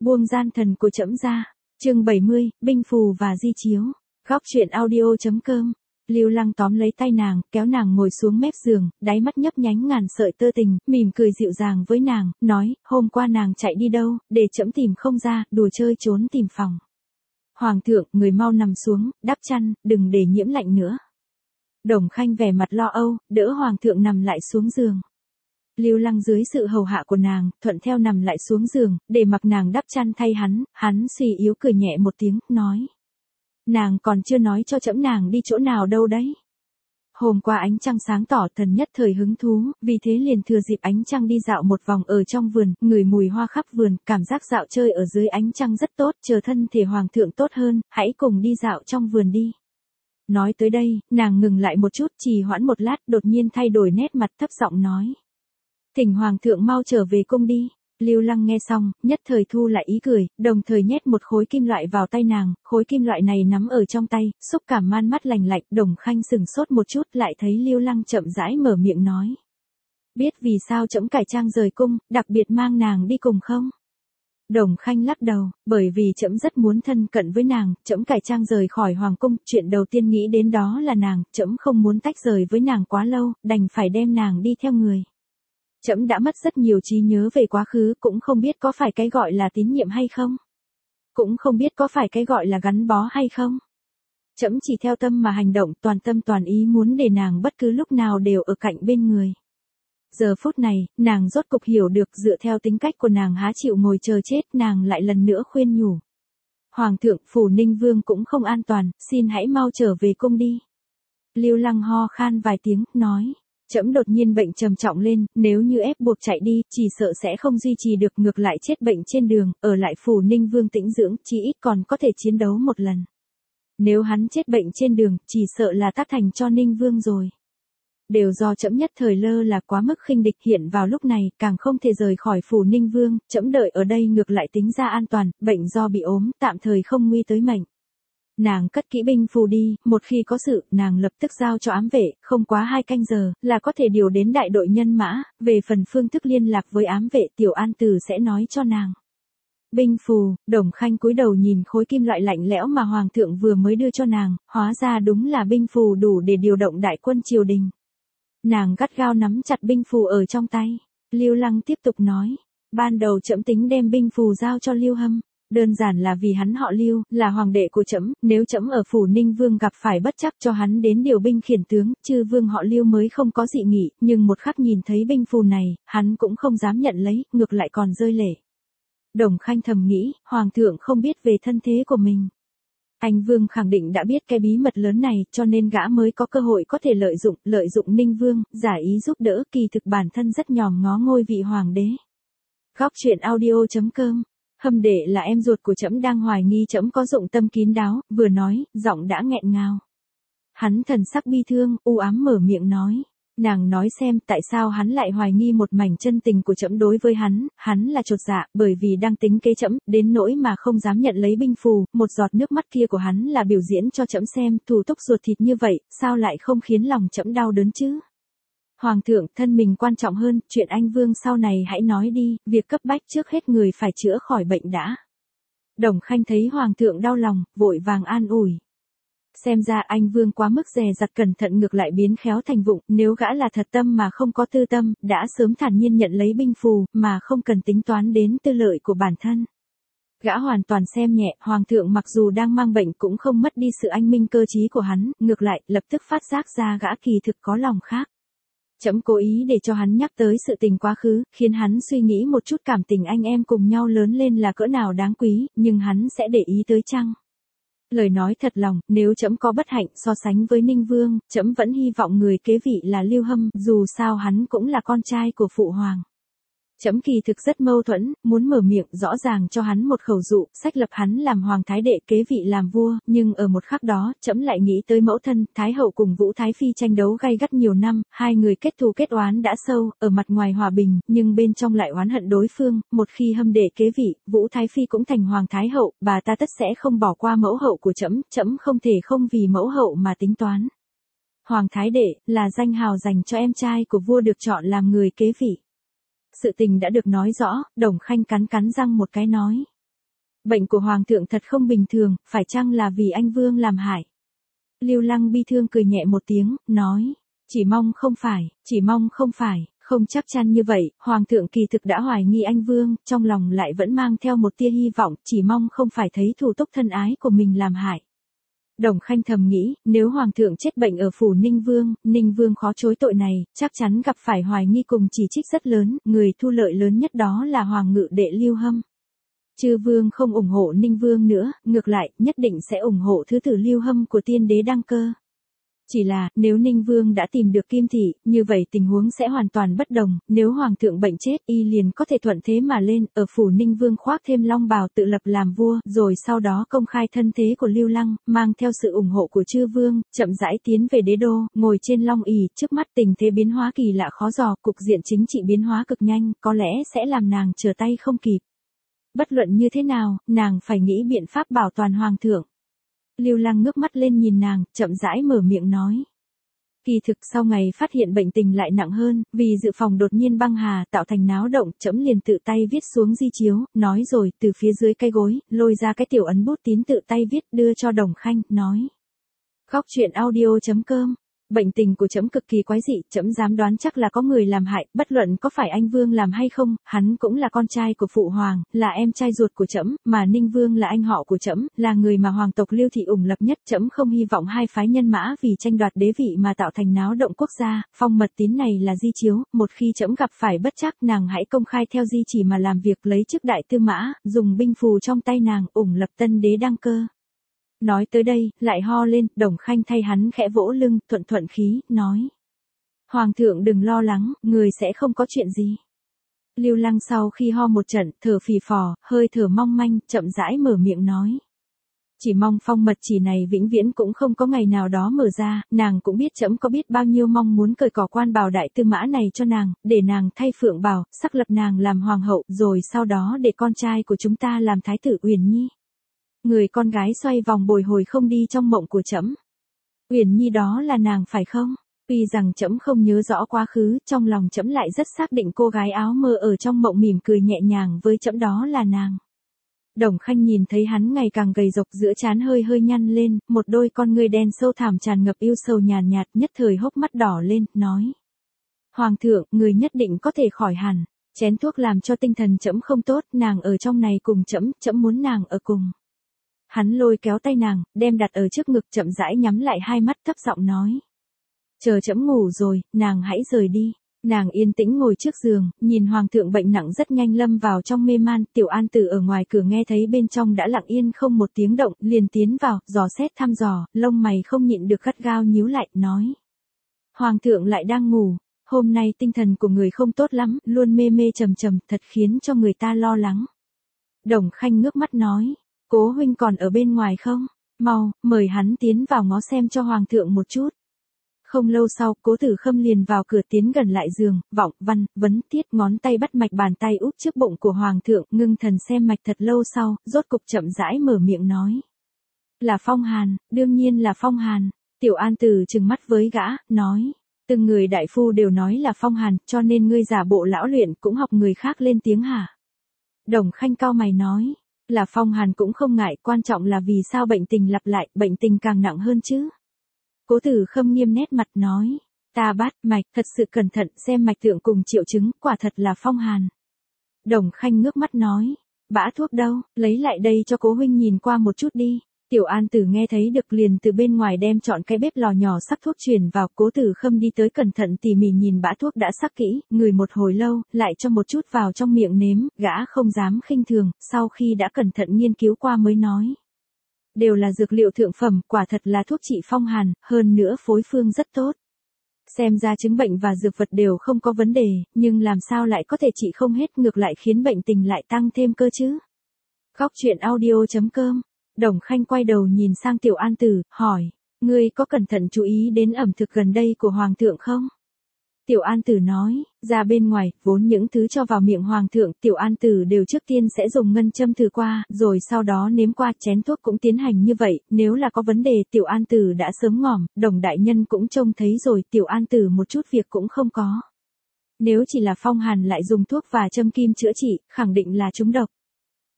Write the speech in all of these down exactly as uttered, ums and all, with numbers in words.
Buông gian thần của trẫm ra. Chương bảy mươi, binh phù và di chiếu. Góc truyện audio.com. Lưu Lăng tóm lấy tay nàng, kéo nàng ngồi xuống mép giường, đáy mắt nhấp nhánh ngàn sợi tơ tình, mỉm cười dịu dàng với nàng, nói, hôm qua nàng chạy đi đâu, để trẫm tìm không ra, đùa chơi trốn tìm phòng. Hoàng thượng, người mau nằm xuống, đắp chăn, đừng để nhiễm lạnh nữa. Đồng Khanh vẻ mặt lo âu, đỡ Hoàng thượng nằm lại xuống giường. Lưu Lăng dưới sự hầu hạ của nàng, thuận theo nằm lại xuống giường, để mặc nàng đắp chăn thay hắn, hắn suy yếu cười nhẹ một tiếng, nói. Nàng còn chưa nói cho trẫm nàng đi chỗ nào đâu đấy. Hôm qua ánh trăng sáng tỏ, thần nhất thời hứng thú, vì thế liền thừa dịp ánh trăng đi dạo một vòng ở trong vườn, ngửi mùi hoa khắp vườn, cảm giác dạo chơi ở dưới ánh trăng rất tốt, chờ thân thể hoàng thượng tốt hơn, hãy cùng đi dạo trong vườn đi. Nói tới đây, nàng ngừng lại một chút, trì hoãn một lát, đột nhiên thay đổi nét mặt, thấp giọng nói. Thỉnh hoàng thượng mau trở về cung đi. Lưu Lăng nghe xong, nhất thời thu lại ý cười, đồng thời nhét một khối kim loại vào tay nàng, khối kim loại này nắm ở trong tay, xúc cảm man mắt lành lạnh, Đồng Khanh sừng sốt một chút, lại thấy Lưu Lăng chậm rãi mở miệng nói. Biết vì sao trẫm cải trang rời cung, đặc biệt mang nàng đi cùng không? Đồng Khanh lắc đầu, bởi vì trẫm rất muốn thân cận với nàng, trẫm cải trang rời khỏi hoàng cung, chuyện đầu tiên nghĩ đến đó là nàng, trẫm không muốn tách rời với nàng quá lâu, đành phải đem nàng đi theo người. Trẫm đã mất rất nhiều trí nhớ về quá khứ, cũng không biết có phải cái gọi là tín nhiệm hay không. Cũng không biết có phải cái gọi là gắn bó hay không. Trẫm chỉ theo tâm mà hành động, toàn tâm toàn ý muốn để nàng bất cứ lúc nào đều ở cạnh bên người. Giờ phút này, nàng rốt cục hiểu được, dựa theo tính cách của nàng há chịu ngồi chờ chết, nàng lại lần nữa khuyên nhủ. Hoàng thượng, phủ Ninh Vương cũng không an toàn, xin hãy mau trở về cung đi. Lưu Lăng ho khan vài tiếng, nói. Trẫm đột nhiên bệnh trầm trọng lên, nếu như ép buộc chạy đi, chỉ sợ sẽ không duy trì được, ngược lại chết bệnh trên đường, ở lại phủ Ninh Vương tĩnh dưỡng, chỉ ít còn có thể chiến đấu một lần. Nếu hắn chết bệnh trên đường, chỉ sợ là tác thành cho Ninh Vương rồi. Đều do trẫm nhất thời lơ là quá mức khinh địch, hiện vào lúc này, càng không thể rời khỏi phủ Ninh Vương, trẫm đợi ở đây ngược lại tính ra an toàn, bệnh do bị ốm, tạm thời không nguy tới mệnh. Nàng cất kỹ binh phù đi, một khi có sự, nàng lập tức giao cho ám vệ, không quá hai canh giờ, là có thể điều đến đại đội nhân mã, về phần phương thức liên lạc với ám vệ, Tiểu An Tử sẽ nói cho nàng. Binh phù, Đồng Khanh cúi đầu nhìn khối kim loại lạnh lẽo mà Hoàng thượng vừa mới đưa cho nàng, hóa ra đúng là binh phù đủ để điều động đại quân triều đình. Nàng gắt gao nắm chặt binh phù ở trong tay, Lưu Lăng tiếp tục nói, ban đầu trẫm tính đem binh phù giao cho Lưu Hâm. Đơn giản là vì hắn họ Lưu, là hoàng đệ của trẫm, nếu trẫm ở phủ Ninh Vương gặp phải bất chắc cho hắn đến điều binh khiển tướng, chư vương họ Lưu mới không có dị nghị, nhưng một khắc nhìn thấy binh phù này, hắn cũng không dám nhận lấy, ngược lại còn rơi lệ. Đồng Khanh thầm nghĩ, hoàng thượng không biết về thân thế của mình. Anh Vương khẳng định đã biết cái bí mật lớn này, cho nên gã mới có cơ hội có thể lợi dụng, lợi dụng Ninh Vương, giả ý giúp đỡ, kỳ thực bản thân rất nhòm ngó ngôi vị hoàng đế. Góc truyện audio.com. Hâm đệ là em ruột của trẫm, đang hoài nghi trẫm có dụng tâm kín đáo, vừa nói, giọng đã nghẹn ngào. Hắn thần sắc bi thương, u ám mở miệng nói. Nàng nói xem tại sao hắn lại hoài nghi một mảnh chân tình của trẫm đối với hắn, hắn là chột dạ, bởi vì đang tính kế trẫm, đến nỗi mà không dám nhận lấy binh phù, một giọt nước mắt kia của hắn là biểu diễn cho trẫm xem, thủ túc ruột thịt như vậy, sao lại không khiến lòng trẫm đau đớn chứ? Hoàng thượng, thân mình quan trọng hơn, chuyện anh Vương sau này hãy nói đi, việc cấp bách trước hết người phải chữa khỏi bệnh đã. Đồng Khanh thấy Hoàng thượng đau lòng, vội vàng an ủi. Xem ra anh Vương quá mức dè dặt, cẩn thận ngược lại biến khéo thành vụng, nếu gã là thật tâm mà không có tư tâm, đã sớm thản nhiên nhận lấy binh phù, mà không cần tính toán đến tư lợi của bản thân. Gã hoàn toàn xem nhẹ, Hoàng thượng mặc dù đang mang bệnh cũng không mất đi sự anh minh cơ trí của hắn, ngược lại, lập tức phát giác ra gã kỳ thực có lòng khác. Trẫm cố ý để cho hắn nhắc tới sự tình quá khứ, khiến hắn suy nghĩ một chút cảm tình anh em cùng nhau lớn lên là cỡ nào đáng quý, nhưng hắn sẽ để ý tới chăng? Lời nói thật lòng, nếu trẫm có bất hạnh so sánh với Ninh Vương, trẫm vẫn hy vọng người kế vị là Lưu Hâm, dù sao hắn cũng là con trai của phụ hoàng. Trẫm kỳ thực rất mâu thuẫn, muốn mở miệng rõ ràng cho hắn một khẩu dụ, sách lập hắn làm hoàng thái đệ, kế vị làm vua, nhưng ở một khắc đó, trẫm lại nghĩ tới mẫu thân, Thái hậu cùng Vũ Thái Phi tranh đấu gay gắt nhiều năm, hai người kết thù kết oán đã sâu, ở mặt ngoài hòa bình, nhưng bên trong lại oán hận đối phương, một khi Hâm đệ kế vị, Vũ Thái Phi cũng thành hoàng thái hậu, bà ta tất sẽ không bỏ qua mẫu hậu của trẫm, trẫm không thể không vì mẫu hậu mà tính toán. Hoàng thái đệ là danh hào dành cho em trai của vua được chọn làm người kế vị. Sự tình đã được nói rõ, Đồng Khanh cắn cắn răng một cái nói. Bệnh của hoàng thượng thật không bình thường, phải chăng là vì anh Vương làm hại? Lưu Lăng bi thương cười nhẹ một tiếng, nói, chỉ mong không phải, chỉ mong không phải, không chắc chắn như vậy, hoàng thượng kỳ thực đã hoài nghi anh Vương, trong lòng lại vẫn mang theo một tia hy vọng, chỉ mong không phải thấy thủ túc thân ái của mình làm hại. Đồng Khanh thầm nghĩ, nếu hoàng thượng chết bệnh ở phủ Ninh Vương, Ninh Vương khó chối tội này, chắc chắn gặp phải hoài nghi cùng chỉ trích rất lớn, người thu lợi lớn nhất đó là hoàng ngự đệ Lưu Hâm. Chư Vương không ủng hộ Ninh Vương nữa, ngược lại, nhất định sẽ ủng hộ thứ tử Lưu Hâm của tiên đế đăng cơ. Chỉ là, nếu Ninh Vương đã tìm được Kim Thị, như vậy tình huống sẽ hoàn toàn bất đồng, nếu Hoàng thượng bệnh chết, y liền có thể thuận thế mà lên, ở phủ Ninh Vương khoác thêm long bào tự lập làm vua, rồi sau đó công khai thân thế của Lưu Lăng, mang theo sự ủng hộ của chư Vương, chậm rãi tiến về đế đô, ngồi trên long ỷ, trước mắt tình thế biến hóa kỳ lạ khó dò, cục diện chính trị biến hóa cực nhanh, có lẽ sẽ làm nàng trở tay không kịp. Bất luận như thế nào, nàng phải nghĩ biện pháp bảo toàn Hoàng thượng. Lưu Lăng ngước mắt lên nhìn nàng, chậm rãi mở miệng nói. Kỳ thực sau ngày phát hiện bệnh tình lại nặng hơn, vì dự phòng đột nhiên băng hà tạo thành náo động, trẫm liền tự tay viết xuống di chiếu, nói rồi từ phía dưới cái gối, lôi ra cái tiểu ấn bút tín tự tay viết đưa cho Đồng Khanh, nói. Góc truyện audio chấm com. Bệnh tình của trẫm cực kỳ quái dị, trẫm dám đoán chắc là có người làm hại, bất luận có phải anh Vương làm hay không, hắn cũng là con trai của phụ hoàng, là em trai ruột của trẫm, mà Ninh Vương là anh họ của trẫm, là người mà hoàng tộc Lưu thị ủng lập nhất, trẫm không hy vọng hai phái nhân mã vì tranh đoạt đế vị mà tạo thành náo động quốc gia. Phong mật tín này là di chiếu, một khi trẫm gặp phải bất trắc, nàng hãy công khai theo di chỉ mà làm việc, lấy chức đại tư mã, dùng binh phù trong tay nàng, ủng lập tân đế đăng cơ. Nói tới đây, lại ho lên, Đồng Khanh thay hắn khẽ vỗ lưng, thuận thuận khí, nói. Hoàng thượng đừng lo lắng, người sẽ không có chuyện gì. Lưu Lăng sau khi ho một trận, thở phì phò, hơi thở mong manh, chậm rãi mở miệng nói. Chỉ mong phong mật chỉ này vĩnh viễn cũng không có ngày nào đó mở ra, nàng cũng biết trẫm có biết bao nhiêu mong muốn cởi cỏ quan bào đại tư mã này cho nàng, để nàng thay phượng bào, sắc lập nàng làm hoàng hậu, rồi sau đó để con trai của chúng ta làm thái tử Uyển Nhi. Người con gái xoay vòng bồi hồi không đi trong mộng của trẫm. Uyển Nhi đó là nàng phải không? Tuy rằng trẫm không nhớ rõ quá khứ, trong lòng trẫm lại rất xác định cô gái áo mơ ở trong mộng mỉm cười nhẹ nhàng với trẫm đó là nàng. Đồng Khanh nhìn thấy hắn ngày càng gầy rộc, giữa trán hơi hơi nhăn lên, một đôi con ngươi đen sâu thẳm tràn ngập yêu sầu nhàn nhạt, nhất thời hốc mắt đỏ lên, nói. Hoàng thượng, người nhất định có thể khỏi hẳn. Chén thuốc làm cho tinh thần trẫm không tốt, nàng ở trong này cùng trẫm, trẫm muốn nàng ở cùng. Hắn lôi kéo tay nàng, đem đặt ở trước ngực, chậm rãi nhắm lại hai mắt, thấp giọng nói. Chờ trẫm ngủ rồi, nàng hãy rời đi. Nàng yên tĩnh ngồi trước giường, nhìn hoàng thượng bệnh nặng rất nhanh lâm vào trong mê man, Tiểu An Tử ở ngoài cửa nghe thấy bên trong đã lặng yên không một tiếng động, liền tiến vào, dò xét thăm dò, lông mày không nhịn được gắt gao nhíu lại, nói. Hoàng thượng lại đang ngủ, hôm nay tinh thần của người không tốt lắm, luôn mê mê trầm trầm, thật khiến cho người ta lo lắng. Đồng Khanh ngước mắt nói. Cố huynh còn ở bên ngoài không? Mau, mời hắn tiến vào ngó xem cho hoàng thượng một chút. Không lâu sau, Cố Tử Khâm liền vào cửa tiến gần lại giường, vọng, văn, vấn, tiết, ngón tay bắt mạch bàn tay úp trước bụng của hoàng thượng, ngưng thần xem mạch thật lâu sau, rốt cục chậm rãi mở miệng nói. Là phong hàn, đương nhiên là phong hàn. Tiểu An Tử trừng mắt với gã, nói. Từng người đại phu đều nói là phong hàn, cho nên ngươi giả bộ lão luyện cũng học người khác lên tiếng hả? Đồng Khanh cau mày nói. Là phong hàn cũng không ngại, quan trọng là vì sao bệnh tình lặp lại, bệnh tình càng nặng hơn chứ. Cố Tử Khâm nghiêm nét mặt nói, ta bắt mạch, thật sự cẩn thận xem mạch tượng cùng triệu chứng, quả thật là phong hàn. Đồng Khanh ngước mắt nói, bã thuốc đâu, lấy lại đây cho Cố huynh nhìn qua một chút đi. Tiểu An Tử nghe thấy được liền từ bên ngoài đem chọn cái bếp lò nhỏ sắc thuốc truyền vào, Cố Tử Khâm đi tới cẩn thận tỉ mỉ nhìn bã thuốc đã sắc kỹ, ngửi một hồi lâu, lại cho một chút vào trong miệng nếm, gã không dám khinh thường, sau khi đã cẩn thận nghiên cứu qua mới nói. Đều là dược liệu thượng phẩm, quả thật là thuốc trị phong hàn, hơn nữa phối phương rất tốt. Xem ra chứng bệnh và dược vật đều không có vấn đề, nhưng làm sao lại có thể trị không hết, ngược lại khiến bệnh tình lại tăng thêm cơ chứ. Góc truyện audio chấm com. Đồng Khanh quay đầu nhìn sang Tiểu An Tử, hỏi, ngươi có cẩn thận chú ý đến ẩm thực gần đây của Hoàng thượng không? Tiểu An Tử nói, ra bên ngoài, vốn những thứ cho vào miệng Hoàng thượng, Tiểu An Tử đều trước tiên sẽ dùng ngân châm thử qua, rồi sau đó nếm qua, chén thuốc cũng tiến hành như vậy, nếu là có vấn đề, Tiểu An Tử đã sớm ngỏm, Đồng đại nhân cũng trông thấy rồi, Tiểu An Tử một chút việc cũng không có. Nếu chỉ là phong hàn lại dùng thuốc và châm kim chữa trị, khẳng định là trúng độc.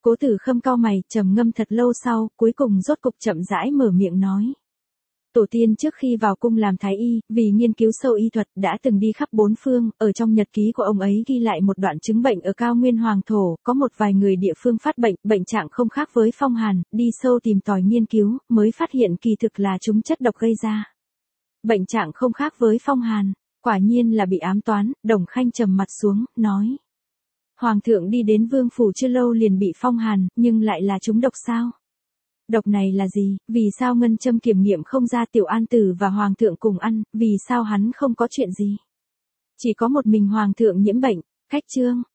Cố Tử Khâm cau mày, trầm ngâm thật lâu sau, cuối cùng rốt cục chậm rãi mở miệng nói. Tổ tiên trước khi vào cung làm thái y, vì nghiên cứu sâu y thuật đã từng đi khắp bốn phương, ở trong nhật ký của ông ấy ghi lại một đoạn chứng bệnh ở cao nguyên hoàng thổ, có một vài người địa phương phát bệnh, bệnh trạng không khác với phong hàn, đi sâu tìm tòi nghiên cứu, mới phát hiện kỳ thực là chúng chất độc gây ra. Bệnh trạng không khác với phong hàn, quả nhiên là bị ám toán. Đồng Khanh trầm mặt xuống, nói. Hoàng thượng đi đến vương phủ chưa lâu liền bị phong hàn, nhưng lại là chúng độc sao? Độc này là gì, vì sao ngân châm kiểm nghiệm không ra Tiểu An Tử và Hoàng thượng cùng ăn, vì sao hắn không có chuyện gì? Chỉ có một mình Hoàng thượng nhiễm bệnh, cách chương.